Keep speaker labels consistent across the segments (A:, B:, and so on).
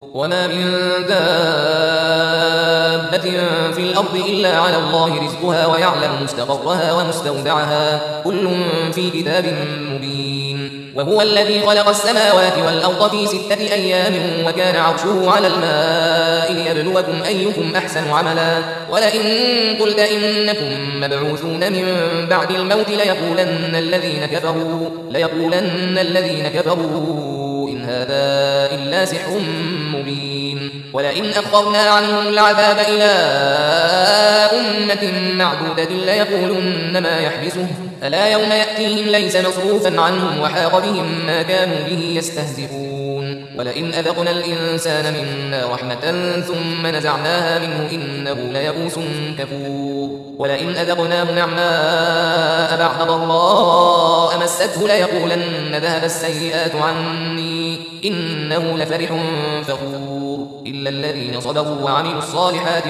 A: وما من دابة في الأرض إلا على الله رزقها ويعلم مستقرها ومستودعها كل في كتاب مبين. وهو الذي خلق السماوات والأرض في 6 أيام وكان عرشه على الماء ليبلوكم أيكم أحسن عملا. ولئن قلت إنكم مبعوثون من بعد الموت ليقولن الذين كفروا إن هذا إلا سحر مبين. ولئن أخرنا عنهم العذاب إلى أمة معدودة ليقولن ما يحبسه ألا يوم يأتيهم ليس مصروفا عنهم وحاق بهم ما كانوا به يستهزئون. ولئن أذقنا الإنسان منا رحمة ثم نزعناها منه إنه ليئوس كفور. ولئن أذقناه نعماء بعد ضراء مسته ليقولن ذهب السيئات عني إنه لفرح فخور. إلا الذين صبروا وعملوا الصالحات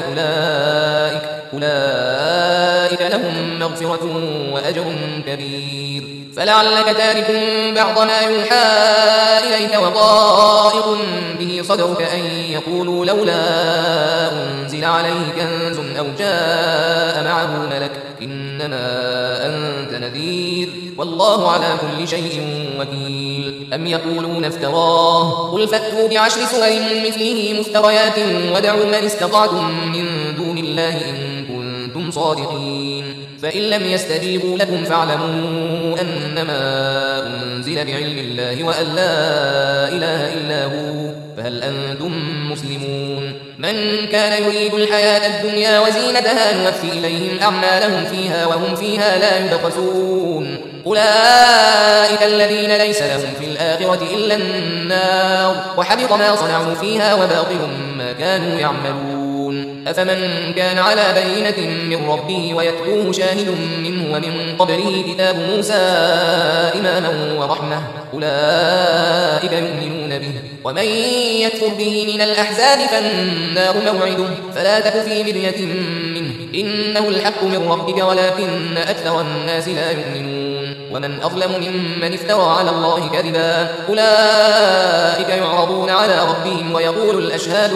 A: أولئك لهم مغفرة وأجر كبير. فلعلك تارك بعض ما يوحى إليك وضائق به صدرك أن يقولوا لولا أنزل عليه كنز أو جاء معه ملك إنما أنت نذير والله على كل شيء وكيل. أم يقولون افتراه قل فأتوا ب10 سور مثله مفتريات ودعوا من استطعتم من دون الله إن كنتم صادقين. فإن لم يستجيبوا لكم فاعلموا أنما أنزل بعلم الله وأن لا إله إلا هو فهل أنتم مسلمون. من كان يريد الحياة الدنيا وزينتها نوفي إليهم أعمالهم فيها وهم فيها لا يبخسون. أولئك الذين ليس لهم في الآخرة إلا النار وحبط ما صنعوا فيها وباطل ما كانوا يعملون. أفمن كان على بينة من ربه ويتلوه شاهد منه ومن قبله كتاب موسى إماما ورحمة أولئك يؤمنون به. ومن يكفر به من الأحزاب فالنار موعده فلا تك في مرية منه إنه الحق من ربك ولكن أكثر الناس لا يؤمنون. ومن أظلم ممن افترى على الله كذبا أولئك يعرضون على ربهم ويقول الأشهاد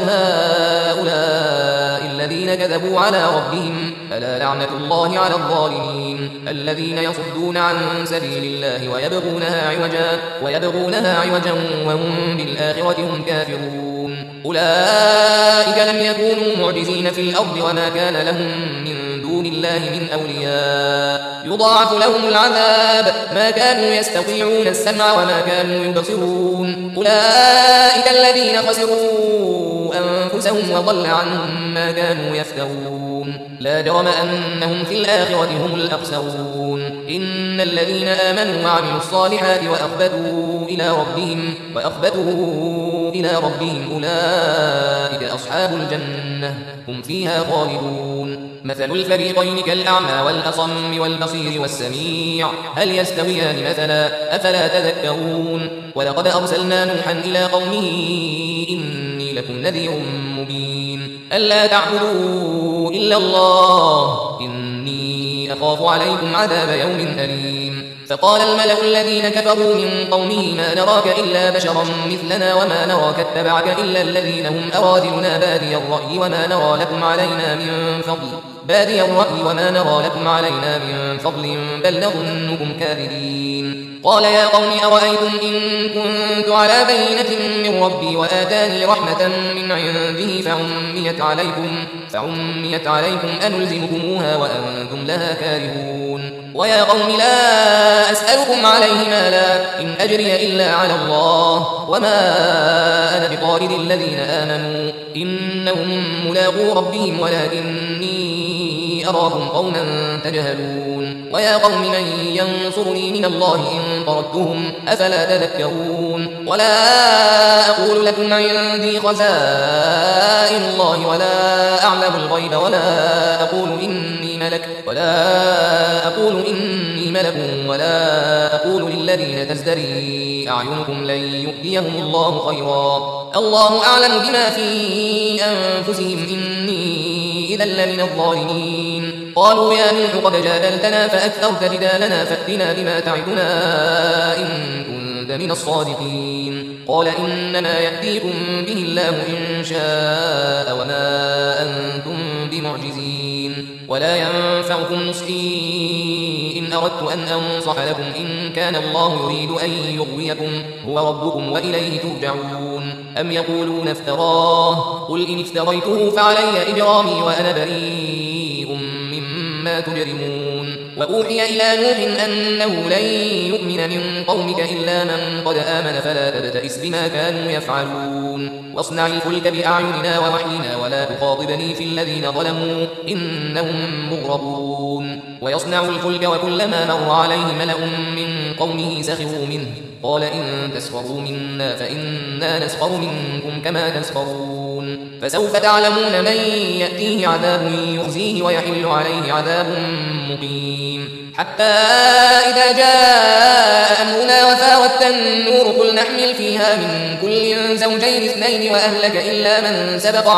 A: هؤلاء الذين كذبوا على ربهم ألا لعنة الله على الظالمين الذين يصدون عن سبيل الله ويبغونها عوجا وهم بالآخرة هم كافرون. أولئك لم يكونوا معجزين في الأرض وما كان لهم من دون الله من أولياء يضاعف لهم العذاب ما كانوا يستطيعون السمع وما كانوا يبصرون. أولئك الذين خسروا أنفسهم وضل عنهم ما كانوا يفترون. لا جرم أنهم في الآخرة هم الأخسرون. إن الذين آمنوا وعملوا الصالحات وأخبتوا إلى ربهم أولئك أصحاب الجنة هم فيها خالدون. مثل الفريقين كالأعمى والأصم والبصير والسميع هل يستويان مثلا أفلا تذكرون. ولقد أرسلنا نوحا إلى قومه إني لكم نذير مبين ألا تعبدوا إلا الله إني أخاف عليكم عذاب يوم أليم. فقال الملأ الذين كفروا من قومه ما نراك إلا بشرا مثلنا وما نراك اتبعك إلا الذين هم أراذلنا بادي الرأي وما نرى لكم علينا من فضل بل نظنكم كاذبين. قال يا قوم أرأيتم إن كنت على بينة من ربي وآتاني رحمة من عنده فعميت عليكم أنلزمكموها وأنتم لها كارهون. ويا قوم لا أسألكم عليه مالا إن أجري إلا على الله وما أنا بطارد الذين آمنوا إنهم ملاقو ربهم ولكني أراكم قوما تجهلون. ويا قوم من ينصرني من الله إن طردتهم أفلا تذكرون. ولا أقول لكم عندي خزائن الله ولا أعلم الغيب ولا أقول إني ملك ولا أقول للذين تزدري أعينكم لن يؤتيهم الله خيرا الله أعلم بما في أنفسهم إني إذا لمن الظالمين. قالوا يا نوح قد جادلتنا فأكثرت جدالنا فأتنا بما تعدنا إن كنت من الصادقين. قال إنما يأتيكم به الله إن شاء وما أنتم بمعجزين ولا ينفعكم نصحي إن أردت أن أنصح لكم إن كان الله يريد أن يغويكم هو ربكم وإليه ترجعون أم يقولون افتراه قل إن افتريته فعلي إجرامي وأنا بريء مما تجرمون وأوحي إلى نوح أنه لن يؤمن من قومك إلا من قد آمن فلا تبتئس بما كانوا يفعلون واصنع الفلك بأعيننا ووحينا ولا تخاطبني في الذين ظلموا إنهم مغرقون ويصنع الفلك وكلما مر عليه ملأ من قومه سخروا منه قال إن تسخروا منا فإنا نسخر منكم كما تسخرون فسوف تعلمون من يأتيه عذاب يخزيه ويحل عليه عذاب مقيم حتى إذا جاء أمرنا وفاردت النور قل نحمل فيها من كل زوجين اثنين وأهلك إلا من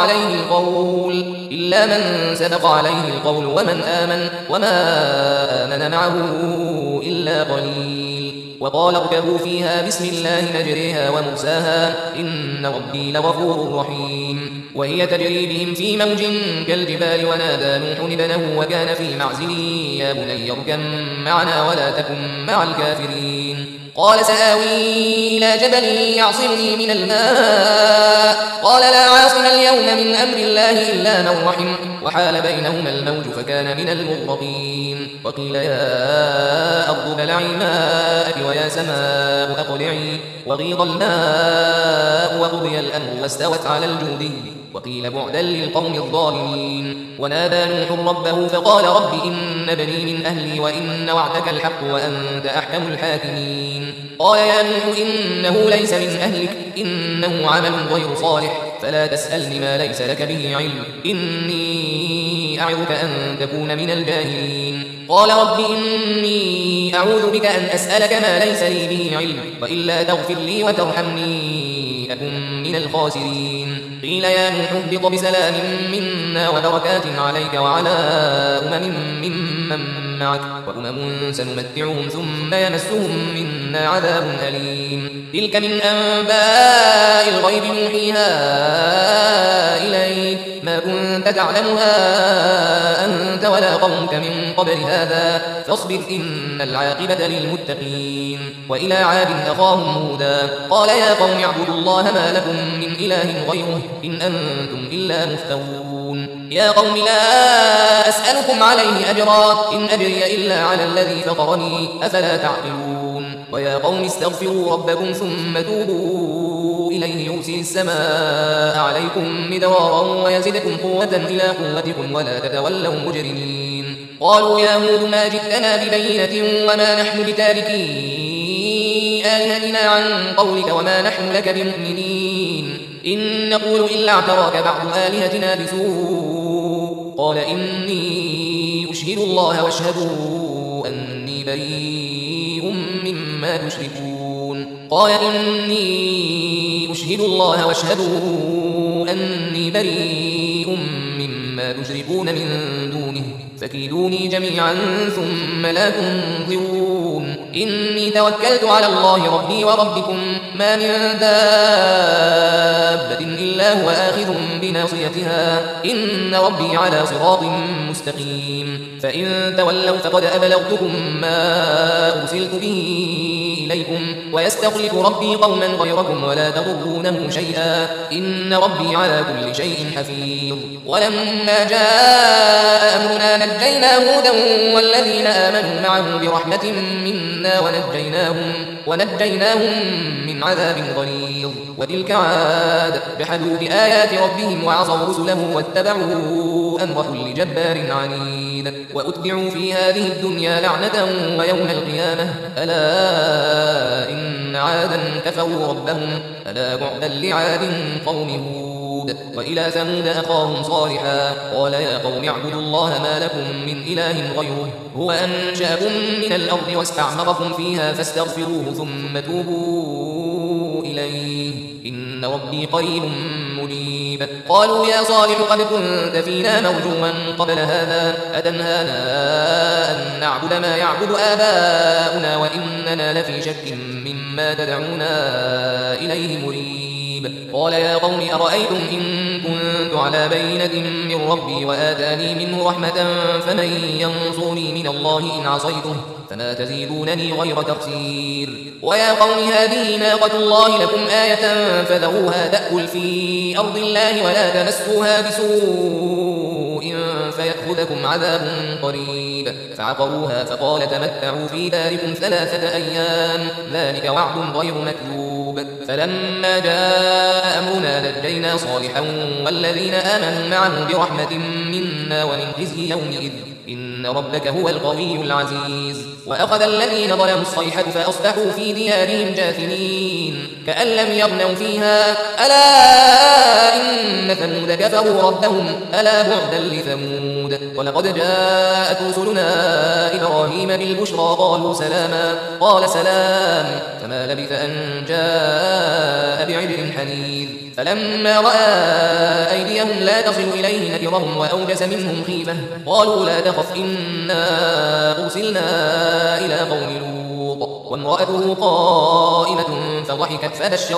A: سبق عليه القول ومن آمن وما آمن معه إلا قليل وقال اركبوا فيها بسم الله مجريها ومرساها إن ربي لغفور رحيم وهي تجري بهم في موج كالجبال ونادى نوح ابنه وكان في معزل يا بني اركب معنا ولا تكن مع الكافرين قال سآوي إلى جبل يعصمني من الماء قال لا عاصم اليوم من أمر الله إلا من رحم وحال بينهما الموج فكان من المغرقين وقيل يا أرض بلعي ماءك ويا سماء أقلعي وغيض الماء وقضي الأمر واستوت على الجودي وقيل بعدا للقوم الظالمين ونادى نوح ربه فقال رب إن ابني من أهلي وإن وعدك الحق وأنت أحكم الحاكمين قال يا نوح إنه ليس من أهلك إنه عمل غير صالح فلا تسألني ما ليس لك به علم إني أعظك أن تكون من الجاهلين قال رب إني أعوذ بك أن أسألك ما ليس لي به علم وإلا تغفر لي وترحمني أكن من الخاسرين قيل يا نوح اهبط بسلام منا وبركات عليك وعلى ممن معك وأمم سنمتعهم ثم يمسهم منا عذاب أليم تلك من أنباء الغيب نوحيها إليك ما كنت تعلمها أنت ولا قومك من قبل هذا فاصبر إن العاقبة للمتقين وإلى عاد أخاهم هودا قال يا قوم اعبدوا الله ما لكم من إله غيره إن أنتم إلا مفترون يا قوم لا أسألكم عليه أجرا إن أجري إلا على الذي فطرني أفلا تعقلون ويا قوم استغفروا ربكم ثم توبوا إليه يرسل السماء عليكم مدرارا ويزدكم قوة إلى قوتكم ولا تتولوا مجرمين قالوا يا هود ما جئتنا ببينة وما نحن بتاركي آلهتنا عن قولك وما نحن لك بمؤمنين إن نقول إلا اعتراك بعض آلهتنا بسوء قال إني أشهد الله واشهدوا أني بريء مما تشركون قال إني أشهد الله واشهدوا أني بريء مما تشركون من دونه فكيدوني جميعا ثم لا تنظرون إني توكلت على الله ربي وربكم ما من دابة إلا هو آخذ بناصيتها إن ربي على صراط مستقيم فإن تولوا فقد أبلغتكم ما أرسلت به إليكم ويستخلف ربي قوما غيركم ولا تضرونه شيئا إن ربي على كل شيء حفيظ ولما جاء أمرنا نجينا هودا والذين آمنوا معه برحمة منا ونجيناهم من عذاب غليظ وتلك عاد جحدوا بآيات ربهم وعصوا رسله واتبعوا أمر كل جبار عنيد وأتبعوا في هذه الدنيا لعنة ويوم القيامة ألا إن عادا كفروا ربهم ألا بعدا لعاد قوم هود وإلى ثمود أخاهم صالحا قال يا قوم اعبدوا الله ما لكم من إله غيره هو أنشأكم من الأرض واستعمركم فيها فاستغفروه ثم توبوا إليه إن ربي قريب مجيب منيب. قالوا يا صالح قد كنت فينا مرجوا قبل هذا أتنهانا أن نعبد ما يعبد آباؤنا وإننا لفي شك مما تدعونا إليه مريب. قال يا قوم أرأيتم إن كنت على بينة من ربي وآتاني منه رحمة فمن ينصرني من الله إن عصيته فما تزيدونني غير تخسير. ويا قوم هذه ناقة الله لكم آية فذروها تأكل في أرض الله ولا تمسوها بسوء فيأخذكم عذاب قريب. فعقروها فقال تمتعوا في داركم 3 أيام ذلك وعد غير مكذوب. فلما جاء أمرنا نجينا صالحا والذين آمنوا معه برحمة منا ومن خزي يومئذ إن ربك هو القوي العزيز. وأخذ الذين ظلموا الصيحة فأصبحوا في ديارهم جاثمين كأن لم يغنوا فيها ألا إن ثمود كفروا ربهم ألا بعدا لثمود. ولقد جاءت رسلنا إبراهيم بالبشرى قالوا سلاما قال سلام فما لبث أن جاء بعجل حنيذ. فلما رأى أيديهم لا تصل إليه نكرهم وأوجس منهم خيفة قالوا لا تخف إنا أرسلنا إلى قوم لوط وامرأته قائمة فضحكت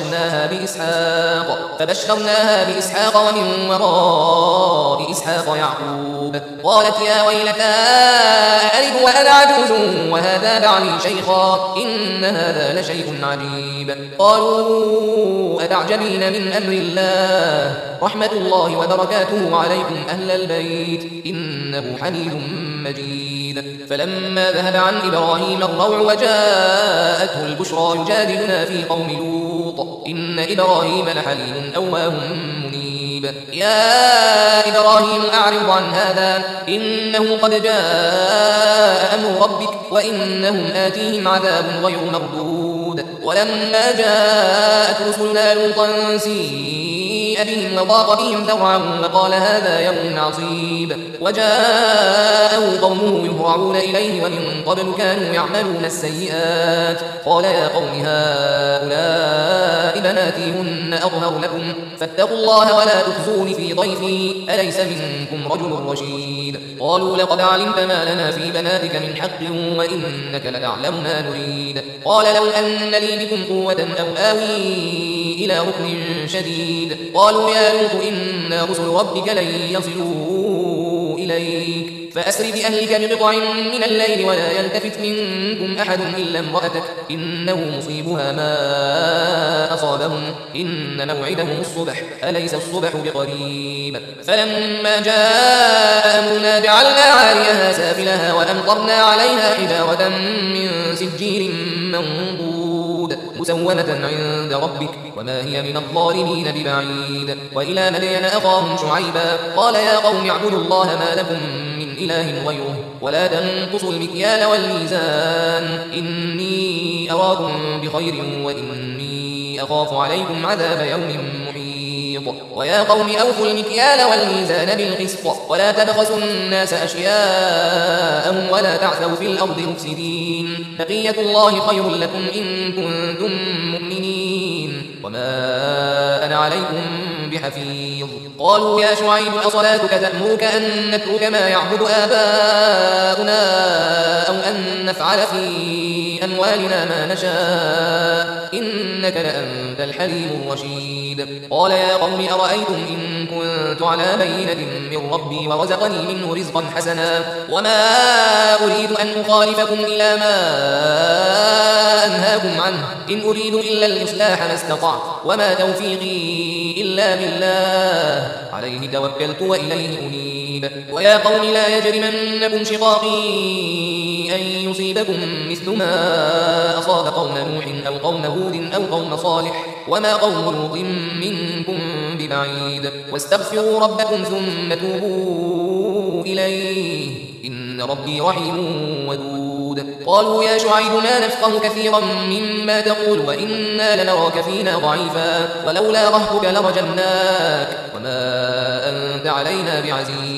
A: فبشرناها بإسحاق ومن وراء إسحاق يعقوب. قالت يا ويلتى أألد وأنا عجوز وهذا بعلي شيخا إن هذا لشيء عجيب. قالوا أتعجبين من أمر الله رحمة الله وبركاته عليكم أهل البيت إنه حميد مجيد. فلما ذهب عن إبراهيم الروع وجاءته البشرى يجادلنا في قوم لوط إن إبراهيم لحليم أواه منيب. يا إبراهيم أعرض عن هذا إنه قد جاء أمر ربك وإنهم آتيهم عذاب غير مردود. ولما جاءت رسلنا لوطا سيء بهم وضاق بهم ذرعا وقال هذا يوم عصيب. وجاءه قومه يهرعون إليه ومن قبل كانوا يعملون السيئات. قال يا قوم هؤلاء بناتي هن أطهر لكم فاتقوا الله ولا تخزون في ضيفي أليس منكم رجل رشيد. قالوا لقد علمت ما لنا في بناتك من حق وإنك لتعلم ما نريد. قال لو أن لي بكم قوة أو آوي إلى ركن شديد. قالوا يا لوط إنا رسل ربك لن يصلوا إليك فأسر بأهلك بقطع من الليل ولا يلتفت منكم أحد إلا امرأتك إنه مصيبها ما أصابهم إن موعدهم الصبح أليس الصبح بقريب. فلما جاء أمرنا جعلنا عاليها سافلها وأمطرنا عليها حجارة من سجيل منضود مسومة عند ربك وما هي من الظالمين ببعيد. وإلى مدين أخاهم شعيبا قال يا قوم اعبدوا الله ما لكم من إله غيره ولا تنقصوا المكيال والميزان إني أراكم بخير وإني أخاف عليكم عذاب يوم محيط. ويا قوم أوفوا المكيال والميزان بالقسط ولا تبخسوا الناس أشياءهم ولا تعثوا في الأرض مفسدين بقية الله خير لكم إن كنتم مؤمنين وما أنا عليكم بحفيظ. قالوا يا شعيب أصلاتك تأمرك أن نترك ما يعبد آباؤنا أو أن نفعل في أموالنا ما نشاء إنك لأنت الحليم الرشيد. قال يا قوم أرأيتم إن كنت على بينة من ربي ورزقني منه رزقا حسنا وما أريد أن أخالفكم إلى ما أنهاكم عنه إن أريد إلا الإصلاح ما استطعت وما توفيقي إلا بالله عليه توكلت وإليه أنيب. ويا قوم لا يجرمنكم شقاقي أن يصيبكم مثل ما أصاب قوم نوح أو قوم هود أو قوم صالح وما قوم لوط منكم ببعيد. واستغفروا ربكم ثم توبوا إليه إن ربي رحيم ودود. قالوا يا شعيب ما نفقه كثيرا مما تقول وإنا لنراك فينا ضعيفا ولولا رهبك لرجمناك وما أنت علينا بعزيز.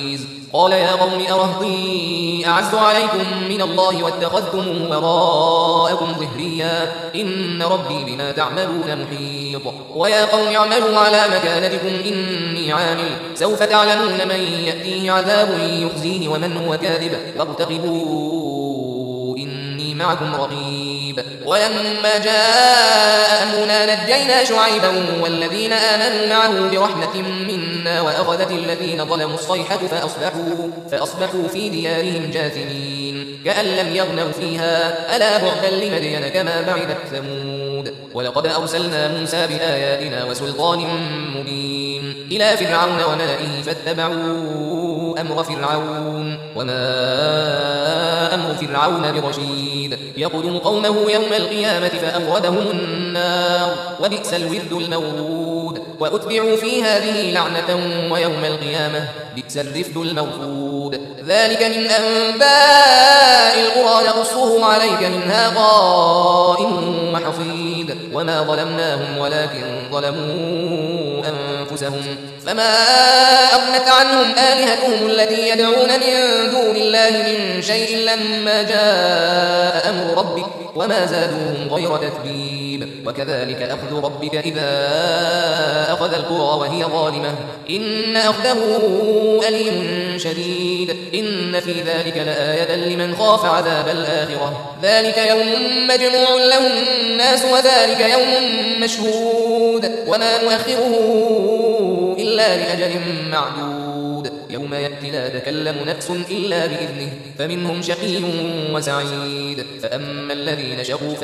A: قال يا قوم أرهطي أعز عليكم من الله واتخذتموه وراءكم ظهريا إن ربي بما تعملون محيط ويا قوم اعملوا على مكانتكم إني عامل سوف تعلمون من يأتيه عذاب يخزيه ومن هو كاذب وارتقبوا إني معكم رقيب ولما جاء أمرنا نجينا شعيبا والذين آمنوا معه برحمة منا وأخذت الذين ظلموا الصيحة فأصبحوا في ديارهم جاثمين كأن لم يغنوا فيها ألا بعدا لمدين كما بعدت ثمود ولقد أرسلنا موسى بآياتنا وسلطان مبين إلى فرعون وملئه فاتبعوا أمر فرعون وما أمر فرعون برشيد يقدم قومه يوم القيامة فأوردهم النار وبئس الورد المورود وأتبعوا في هذه لعنة ويوم القيامة بئس الرفد المرفود ذلك من أنباء القرى نقصه عليك منها قائم وحصيد وما ظلمناهم ولكن ظلموا أنفسهم فما أغنت عنهم آلهتهم التي يدعون من دون الله من شيء لما جاء أمر ربك وما زادوهم غير تتبيب وكذلك أخذ ربك إذا أخذ القرى وهي ظالمة إن أخذه أليم شديد إن في ذلك لآية لمن خاف عذاب الآخرة ذلك يوم مجموع له الناس وذلك يوم مشهود وما نؤخره إلا لأجل معدود يوم يأتي لا تكلم نفس إلا بإذنه فمنهم شقي وسعيد فأما الذين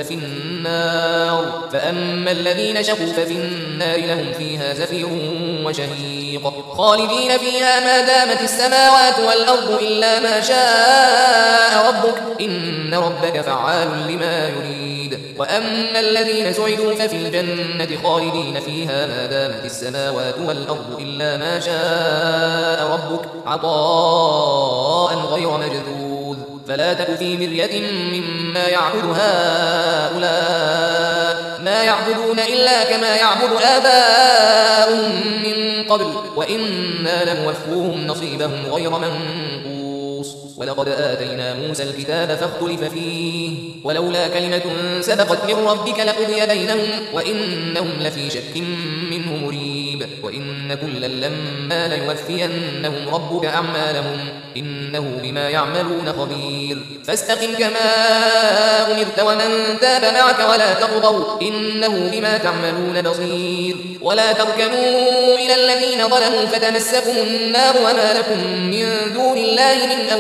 A: شقوا ففي النار لهم فيها زفير وشهيق خالدين فيها ما دامت السماوات والأرض إلا ما شاء ربك إن ربك فعال لما يريد وأما الذين سعدوا ففي الجنة خالدين فيها ما دامت السماوات والأرض إلا ما شاء ربك عطاء غير مجذوذ فلا تك في مرية مما يعبد هؤلاء ما يعبدون إلا كما يعبد آباؤهم من قبل وإنا لموفوهم نصيبهم غير منقوص ولقد آتينا موسى الكتاب فاختلف فيه ولولا كلمة سبقت من ربك لقضي بينهم وإنهم لفي شك منه مريب وإن كلا لما ليوفينهم ربك أعمالهم إنه بما يعملون خبير فاستقم كما أمرت ومن تاب معك ولا تطغوا إنه بما تعملون بصير ولا تركنوا إلى الذين ظلموا فتمسكم النار وما لكم من دون الله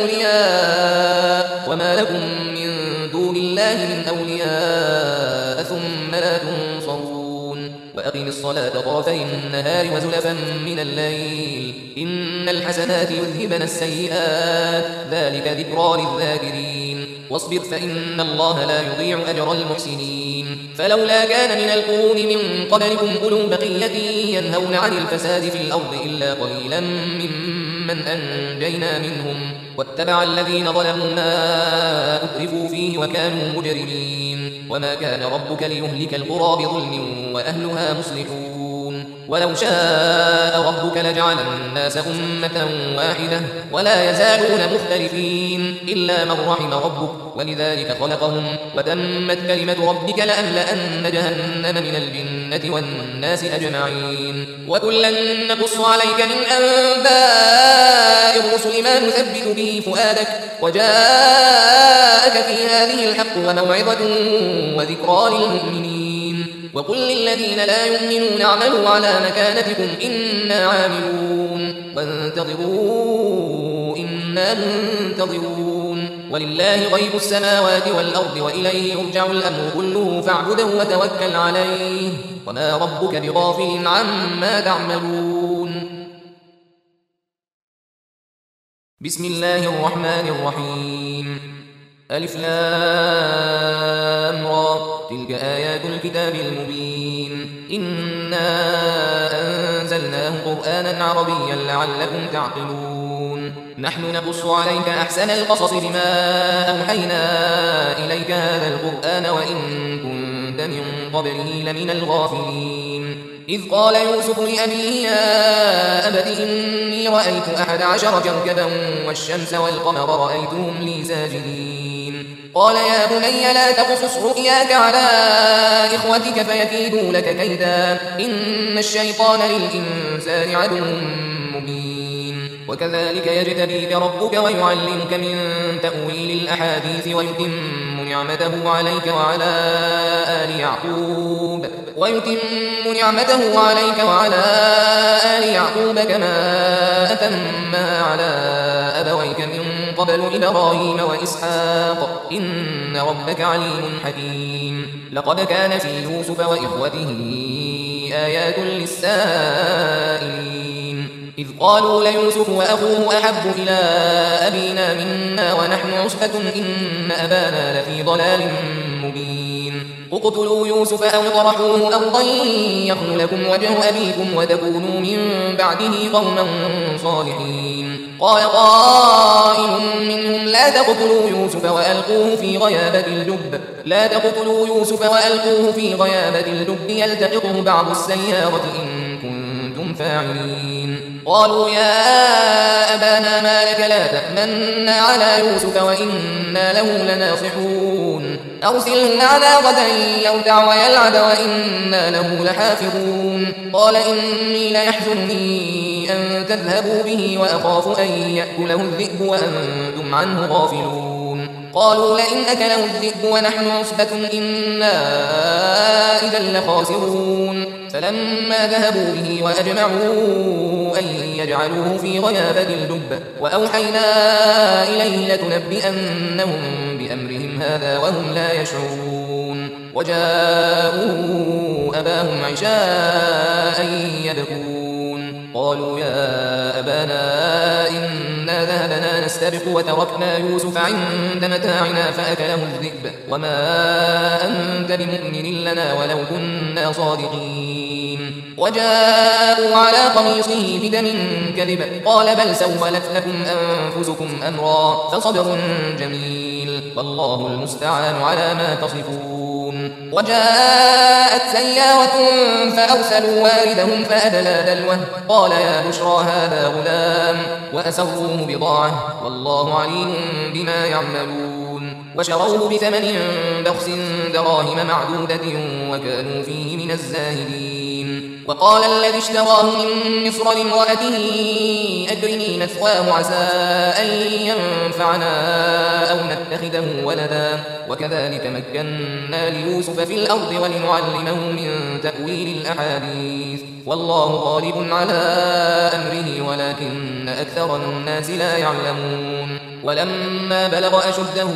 A: من أولياء ثم لا تنصرون وأقم الصلاة طرفي النهار وزلفا من الليل إن الحسنات يذهبن السيئات ذلك ذكرى للذاكرين واصبر فإن الله لا يضيع أجر المحسنين فلولا كان من القرون من قبلكم أولو بقية ينهون عن الفساد في الأرض إلا قليلا ممن أنجينا منهم واتبع الذين ظلموا ما أترفوا فيه وكانوا مجرمين وما كان ربك ليهلك القرى بظلم وأهلها مصلحون ولو شاء ربك لجعل الناس أمة واحدة ولا يزالون مختلفين إلا من رحم ربك ولذلك خلقهم وتمت كلمة ربك لأملأن جهنم من الجنة والناس أجمعين وكلا نقص عليك من أنباء الرسل ما نثبت به فؤادك وجاءك في هذه الحق وموعظة وذكرى للمؤمنين وقل للذين لا يؤمنون اعملوا على مكانتكم إنا عاملون وانتظروا إنا منتظرون ولله غيب السماوات والأرض وإليه يرجع الأمر كله فاعبده وتوكل عليه وما ربك بغافل عما تعملون بسم الله الرحمن الرحيم ألف لام را تلك آيات الكتاب المبين إنا أنزلناه قرآنا عربيا لعلكم تعقلون نحن نقص عليك أحسن القصص بما أوحينا إليك هذا القرآن وإن كنت من قبله لمن الغافلين إذ قال يوسف لأبيه يا أبت إني إني رأيت 11 كوكبا والشمس والقمر رأيتهم لي ساجدين قال يا بني لا تقصص رؤياك على إخوتك فيكيدوا لك كيدا إن الشيطان للإنسان عدو مبين وكذلك يجتبيك ربك ويعلمك من تأويل الأحاديث ويتم نعمته عليك وعلى آل يعقوب كما أتمها على أبويك من قبل إبراهيم وإسحاق إن ربك عليم حكيم لقد كان في يوسف وإخوته آيات للسائلين إذ قالوا ليوسف وأخوه أحب إلى أبينا منا ونحن عصبة إن أبانا لفي ضلال مبين اقتلوا يوسف أو اطرحوه أرضا يخل لكم وجه أبيكم وتكونوا من بعده قوما صالحين قال قائل منهم لا تقتلوا يوسف وألقوه في غيابة الجب يلتقطه بعض السيارة إن كنتم فاعلين قالوا يا أبانا ما لك لا تأمنا على يوسف وإنا له لناصحون أرسله معنا غدا يرتع ويلعب وإنا له لحافظون قال إني ليحزنني أن تذهبوا به وأخاف أن يأكله الذئب وأنتم عنه غافلون قالوا لئن أكله الذئب ونحن عصبة إنا إذا لخاسرون فلما ذهبوا به وأجمعوا أن يجعلوه في غيابة الجب وأوحينا إليه لتنبئنهم بأمرهم هذا وهم لا يشعرون وجاءوا أباهم عشاء يبكون قالوا يا أبانا إنا ذهبنا نستبق وتركنا يوسف عند متاعنا فأكله الذئب وما أنت بمؤمن لنا ولو كنا صادقين وجاءوا على قميصه بدم كذب قال بل سولت لكم أنفسكم أمرا فصبر جميل والله المستعان على ما تصفون وجاءت سيارة فأرسلوا واردهم فأدلى دلوه قال يا بشرى هذا غلام وأسروه بضاعة والله عليم بما يعملون وشروه بثمن بخس دراهم معدودة وكانوا فيه من الزاهدين وقال الذي اشتراه من مصر لامرأته أكرمي مثواه عسى أن ينفعنا أو نتخذه ولدا وكذلك مكنا ليوسف في الأرض ولنعلمه من تأويل الأحاديث والله غالب على أمره ولكن أكثر الناس لا يعلمون ولما بلغ أشده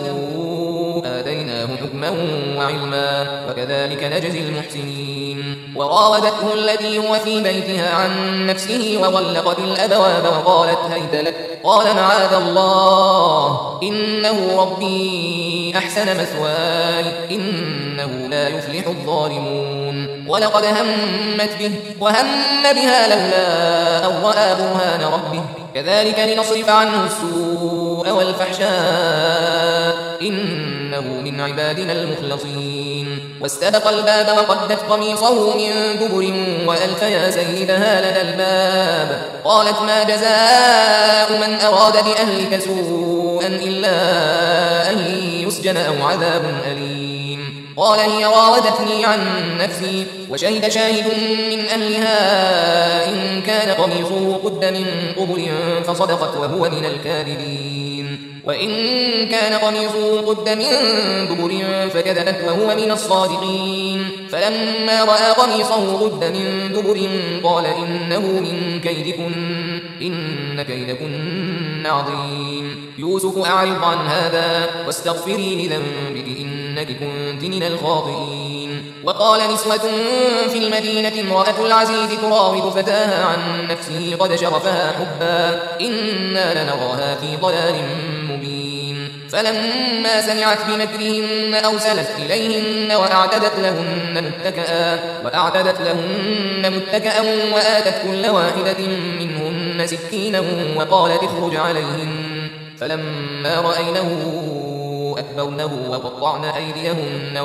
A: آتيناه حكما وعلما وكذلك نجزي المحسنين وراودته التي هو في بيتها عن نفسه وغلقت الأبواب وقالت هيت لك قال معاذ الله إنه ربي أحسن مثواي إنه لا يفلح الظالمون ولقد همت به وهم بها لولا أن رأى برهان ربه كذلك لنصرف عنه السوء والفحشاء إنه من عبادنا المخلصين واستبق الباب وقدت قميصه من دبر وألف يا سيدها لدى الباب قالت ما جزاء من أراد بأهلك سوءا إلا أن يسجن أو عذاب أليم قال هي راودتني عن نفسي وشهد شاهد من أهلها إن كان قميصه قد من قبل فصدقت وهو من الكاذبين وإن كان قميصه قد من دبر فكذبت وهو من الصادقين فلما رأى قميصه قد من دبر قال إنه من كيدكن إن كيدكن عظيم يوسف أعرض عن هذا واستغفري لذنبك إنك كنت من الخاطئين وقال نسوة في المدينة امرأة العزيز تراود فتاها عن نفسه قد شرفها حبا إنا لنراها في ضلال مبين فلما سمعت بمكرهن أرسلت إليهن وأعتدت لهن متكأ وآتت كل واحدة منهن سكينا وقالت اخرج عليهن فلما رأينه أكبرنه وقطعن أيديهن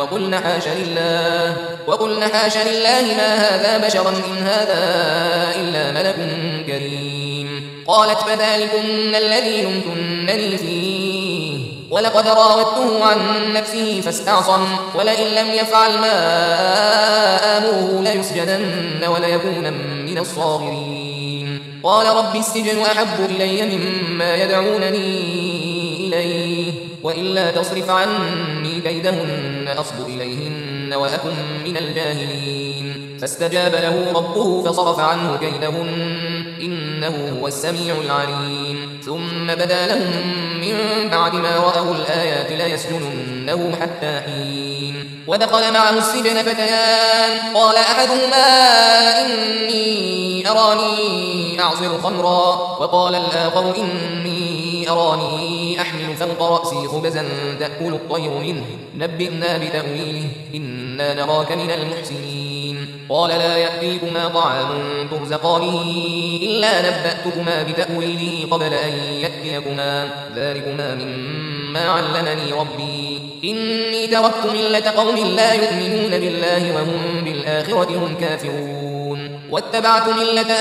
A: وقلن حاش لله ما هذا بشرا إن هذا إلا ملك كريم قالت فذلكن الذي لمتنني فيه ولقد راودته عن نفسه فاستعصم ولئن لم يفعل ما آمره ليسجنن وليكون من الصاغرين قال رب السجن أحب إلي مما يدعونني إليه وإلا تصرف عني كيدهن أصب إليهن وأكن من الجاهلين فاستجاب له ربه فصرف عنه كيدهن إنه هو السميع العليم ثم بدا لهم من بعد ما رأوا الآيات ليسجننه حتى حين ودخل معه السجن فتيان قال أحدهما إني أراني أعصر خمرا وقال الآخر إني أراني أحمل فوق رأسي خبزا تأكل الطير منه نبئنا بتأويله إنا نراك من المحسنين قال لا يأتيكما طعام ترزقانه إلا نبأتكما بتأويله قبل أن يأتيكما ذلكما مما علمني ربي إني تركت ملة قوم لا يؤمنون بالله وهم بالآخرة هم كافرون واتبعت ملة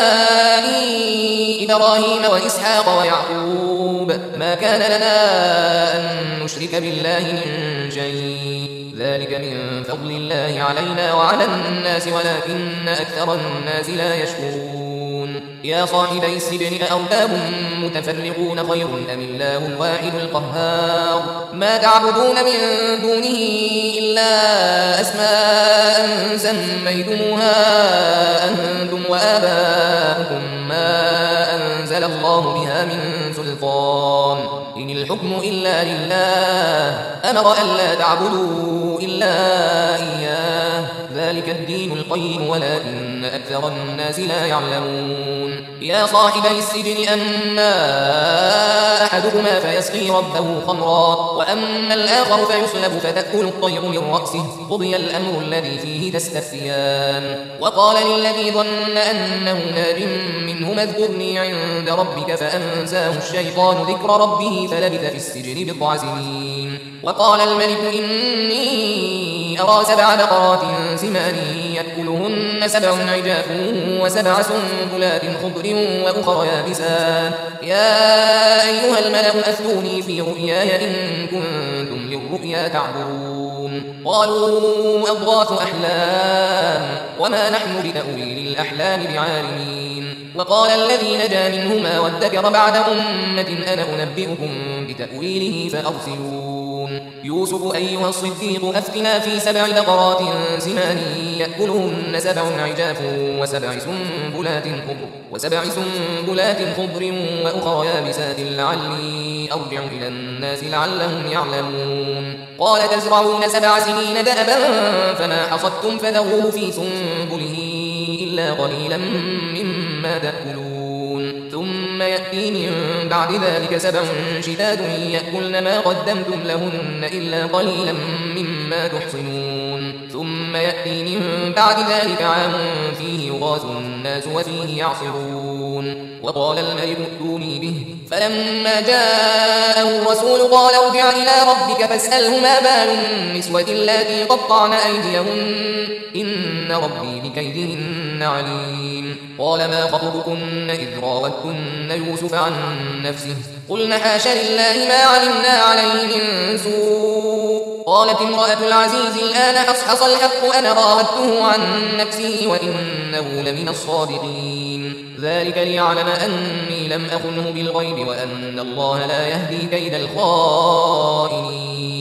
A: آبائي إبراهيم وإسحاق ويعقوب ما كان لنا أن نشرك بالله من شيء ذلك من فضل الله علينا وعلى الناس ولكن أكثر الناس لا يشكرون يا صاحبي السجن أأرباب متفرقون خير أم الله الواحد القهار ما تعبدون من دونه إلا أسماء سميتموها أنتم وآباؤكم ما أنزل الله بها من سلطان إن الحكم إلا لله أمر ألا تعبدوا إلا إياه ذلك الدين القيم ولكن أكثر الناس لا يعلمون يا صاحبي السجن أما أحدكما فيسقي ربه خمرا وأما الآخر فيصلب فتأكل الطير من رأسه قضي الأمر الذي فيه تستفتيان وقال للذي ظن أنه ناج منهما اذكرني عند ربك فأنساه الشيطان ذكر ربه فلبث في السجن بضع سنين وقال الملك إني أرى 7 بقرات سمان يأكلهن 7 عجاف و7 سنبلات خضر وأخر يابسات يا أيها الملأ أفتوني في رؤياي إن كنتم للرؤيا تعبرون قالوا أضغاث أحلام وما نحن بتأويل الأحلام بعالمين وقال الذي نجا منهما وادكر بعد أمة أنا أنبئكم بتأويله فأرسلون يوسف أيها الصديق أفتنا في 7 بقرات سمان يأكلهن 7 عجاف و7 سنبلات خضر وأخر يابسات لعلي أرجع إلى الناس لعلهم يعلمون قال تزرعون 7 سنين دأبا فما حصدتم فذروه في سنبله إلا قليلا مما تأكلون ثم يأتي من بعد ذلك 7 شداد يأكلن ما قدمتم لهن إلا قليلا مما تحصنون ثم يأتي من بعد ذلك عام فيه يغاث الناس وفيه يعصرون وقال الملك ائتوني به فلما جاءه الرسول قال ارجع إلى ربك فاسأله ما بال النسوة اللاتي قطعن أيديهن إن ربي بكيدهن عليم قال ما خطبكن إذ راوتن يوسف عن نفسه قلن حاش لله ما علمنا عليه من سوء قالت امرأة العزيز الآن حصحص الحق أنا راودته عن نفسه وإنه لمن الصادقين ذلك ليعلم أني لم أخنه بالغيب وأن الله لا يهدي كيد الخائنين